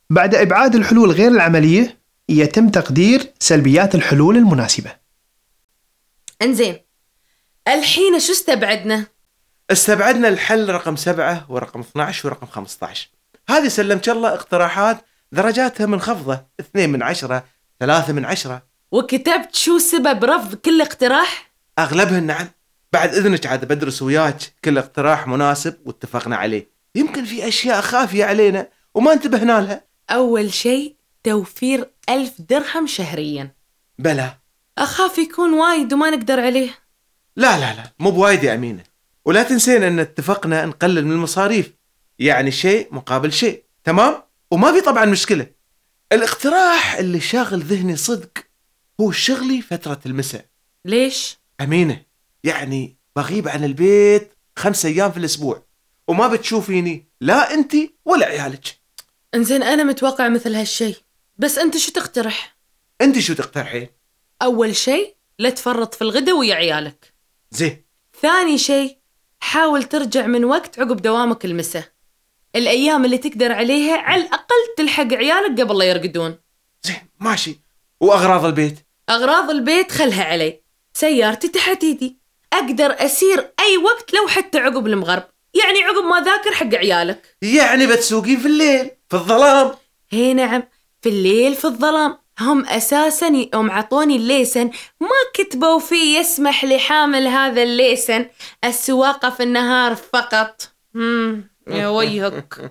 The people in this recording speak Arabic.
بعد إبعاد الحلول غير العملية يتم تقدير سلبيات الحلول المناسبة. انزين، الحين شو استبعدنا؟ استبعدنا الحل رقم 7 ورقم 12 ورقم 15. هذه سلمت الله اقتراحات درجاتها منخفضة، 2 من 10، 3 من 10. وكتبت شو سبب رفض كل اقتراح؟ أغلبها نعم. بعد إذنك عاد بدرس وياك كل اقتراح مناسب واتفقنا عليه. يمكن في أشياء خافية علينا وما انتبهنا لها. أول شيء توفير 1000 درهم شهريا. بلا، أخاف يكون وايد وما نقدر عليه. لا مو بوايد يا أمينة. ولا تنسين أن اتفقنا نقلل من المصاريف، يعني شيء مقابل شيء. تمام؟ وما في طبعا مشكلة. الاقتراح اللي شاغل ذهني صدق هو شغلي فترة المساء. ليش؟ أمينة، يعني بغيب عن البيت 5 أيام في الأسبوع وما بتشوفيني لا أنتي ولا عيالك. انزين، أنا متوقع مثل هالشي، بس أنت شو تقترح؟ أنتي شو تقترحين؟ أول شي لا تفرط في الغداء ويا عيالك. زين. ثاني شي حاول ترجع من وقت عقب دوامك المساء، الأيام اللي تقدر عليها على الأقل تلحق عيالك قبل لا يرقدون. زين ماشي. وأغراض البيت؟ أغراض البيت خلها علي، سيارتي تحت ايدي، أقدر أسير أي وقت لو حتى عقب المغرب، يعني عقب ما ذاكر حق عيالك. يعني بتسوقين في الليل في الظلام؟ هي نعم، في الليل في الظلام. هم أساساً يوم عطوني الليسن ما كتبوا فيه يسمح لحامل هذا الليسن السواقة في النهار فقط. يا ويهك.